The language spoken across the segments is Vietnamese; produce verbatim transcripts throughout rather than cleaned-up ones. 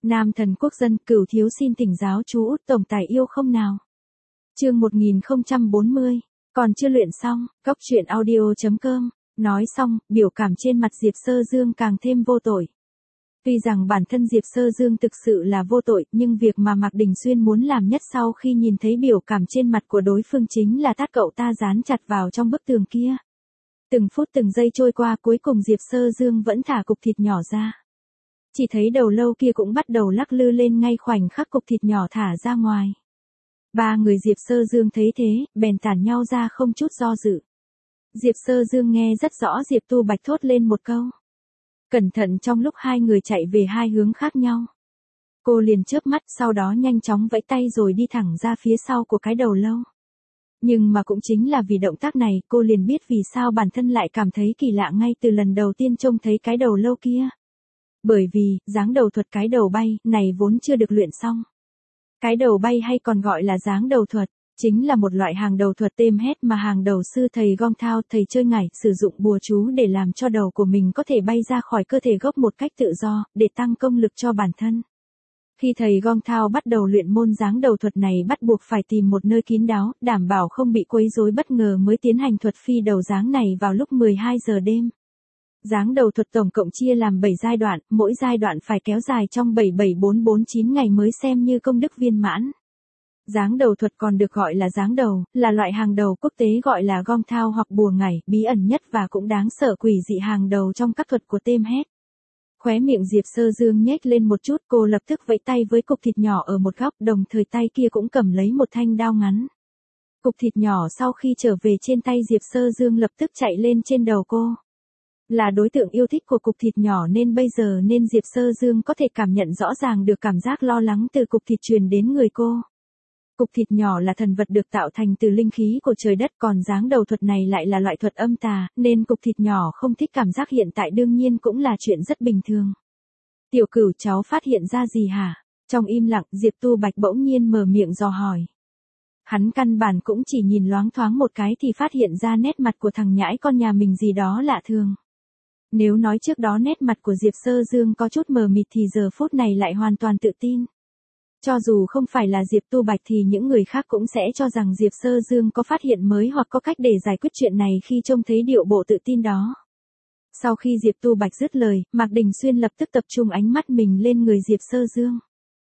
Nam thần quốc dân, Cửu thiếu xin thỉnh giáo chú Út tổng tài yêu không nào. Chương một nghìn không trăm bốn mươi, còn chưa luyện xong, góc truyện audio chấm com. Nói xong, biểu cảm trên mặt Diệp Sơ Dương càng thêm vô tội. Tuy rằng bản thân Diệp Sơ Dương thực sự là vô tội, nhưng việc mà Mạc Đình Xuyên muốn làm nhất sau khi nhìn thấy biểu cảm trên mặt của đối phương chính là tát cậu ta dán chặt vào trong bức tường kia. Từng phút từng giây trôi qua, cuối cùng Diệp Sơ Dương vẫn thả cục thịt nhỏ ra. Chỉ thấy đầu lâu kia cũng bắt đầu lắc lư lên ngay khoảnh khắc cục thịt nhỏ thả ra ngoài. Ba người Diệp Sơ Dương thấy thế, bèn tản nhau ra không chút do dự. Diệp Sơ Dương nghe rất rõ Diệp Tu Bạch thốt lên một câu. Cẩn thận, trong lúc hai người chạy về hai hướng khác nhau. Cô liền chớp mắt, sau đó nhanh chóng vẫy tay rồi đi thẳng ra phía sau của cái đầu lâu. Nhưng mà cũng chính là vì động tác này, cô liền biết vì sao bản thân lại cảm thấy kỳ lạ ngay từ lần đầu tiên trông thấy cái đầu lâu kia. Bởi vì, dáng đầu thuật cái đầu bay, này vốn chưa được luyện xong. Cái đầu bay hay còn gọi là dáng đầu thuật, chính là một loại hàng đầu thuật têm hết mà hàng đầu sư thầy Gong Thao, thầy chơi ngải, sử dụng bùa chú để làm cho đầu của mình có thể bay ra khỏi cơ thể gốc một cách tự do, để tăng công lực cho bản thân. Khi thầy Gong Thao bắt đầu luyện môn dáng đầu thuật này bắt buộc phải tìm một nơi kín đáo, đảm bảo không bị quấy rối bất ngờ mới tiến hành thuật phi đầu dáng này vào lúc mười hai giờ đêm. Dáng đầu thuật tổng cộng chia làm bảy giai đoạn, mỗi giai đoạn phải kéo dài trong bảy bảy bốn bốn chín ngày mới xem như công đức viên mãn. Dáng đầu thuật còn được gọi là dáng đầu, là loại hàng đầu quốc tế gọi là Gong Thao hoặc bùa ngải, bí ẩn nhất và cũng đáng sợ quỷ dị hàng đầu trong các thuật của têm hết. Khóe miệng Diệp Sơ Dương nhếch lên một chút, cô lập tức vẫy tay với cục thịt nhỏ ở một góc, đồng thời tay kia cũng cầm lấy một thanh đao ngắn. Cục thịt nhỏ sau khi trở về trên tay Diệp Sơ Dương lập tức chạy lên trên đầu cô. Là đối tượng yêu thích của cục thịt nhỏ nên bây giờ nên Diệp Sơ Dương có thể cảm nhận rõ ràng được cảm giác lo lắng từ cục thịt truyền đến người cô. Cục thịt nhỏ là thần vật được tạo thành từ linh khí của trời đất, còn dáng đầu thuật này lại là loại thuật âm tà, nên cục thịt nhỏ không thích cảm giác hiện tại đương nhiên cũng là chuyện rất bình thường. Tiểu Cửu, cháu phát hiện ra gì hả? Trong im lặng, Diệp Tu Bạch bỗng nhiên mở miệng dò hỏi. Hắn căn bản cũng chỉ nhìn loáng thoáng một cái thì phát hiện ra nét mặt của thằng nhãi con nhà mình gì đó lạ thường. Nếu nói trước đó nét mặt của Diệp Sơ Dương có chút mờ mịt thì giờ phút này lại hoàn toàn tự tin. Cho dù không phải là Diệp Tu Bạch thì những người khác cũng sẽ cho rằng Diệp Sơ Dương có phát hiện mới hoặc có cách để giải quyết chuyện này khi trông thấy điệu bộ tự tin đó. Sau khi Diệp Tu Bạch dứt lời, Mạc Đình Xuyên lập tức tập trung ánh mắt mình lên người Diệp Sơ Dương.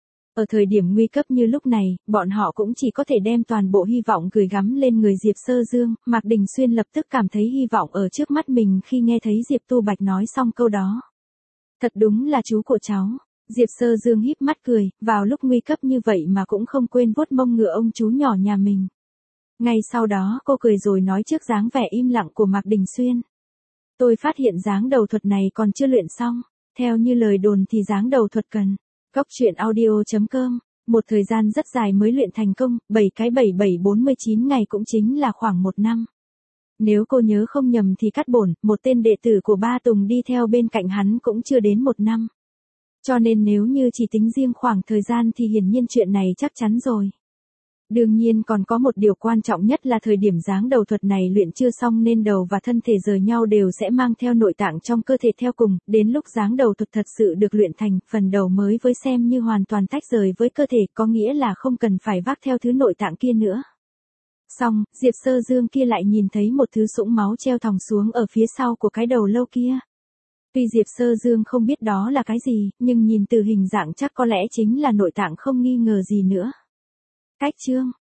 Ở thời điểm nguy cấp như lúc này, bọn họ cũng chỉ có thể đem toàn bộ hy vọng gửi gắm lên người Diệp Sơ Dương. Mạc Đình Xuyên lập tức cảm thấy hy vọng ở trước mắt mình khi nghe thấy Diệp Tu Bạch nói xong câu đó. Thật đúng là chú của cháu. Diệp Sơ Dương híp mắt cười, vào lúc nguy cấp như vậy mà cũng không quên vuốt mông ngựa ông chú nhỏ nhà mình. Ngay sau đó cô cười rồi nói trước dáng vẻ im lặng của Mạc Đình Xuyên. Tôi phát hiện dáng đầu thuật này còn chưa luyện xong, theo như lời đồn thì dáng đầu thuật cần. Góc truyện audio chấm com, một thời gian rất dài mới luyện thành công, bảy cái bảy bảy bốn mươi chín ngày cũng chính là khoảng một năm. Nếu cô nhớ không nhầm thì Cát Bổn, một tên đệ tử của Ba Tùng đi theo bên cạnh hắn cũng chưa đến một năm. Cho nên nếu như chỉ tính riêng khoảng thời gian thì hiển nhiên chuyện này chắc chắn rồi. Đương nhiên còn có một điều quan trọng nhất là thời điểm dáng đầu thuật này luyện chưa xong nên đầu và thân thể rời nhau đều sẽ mang theo nội tạng trong cơ thể theo cùng, đến lúc dáng đầu thuật thật sự được luyện thành, phần đầu mới với xem như hoàn toàn tách rời với cơ thể, có nghĩa là không cần phải vác theo thứ nội tạng kia nữa. Xong, Diệp Sơ Dương kia lại nhìn thấy một thứ sũng máu treo thòng xuống ở phía sau của cái đầu lâu kia. Tuy Diệp Sơ Dương không biết đó là cái gì, nhưng nhìn từ hình dạng chắc có lẽ chính là nội tạng không nghi ngờ gì nữa. Cách chương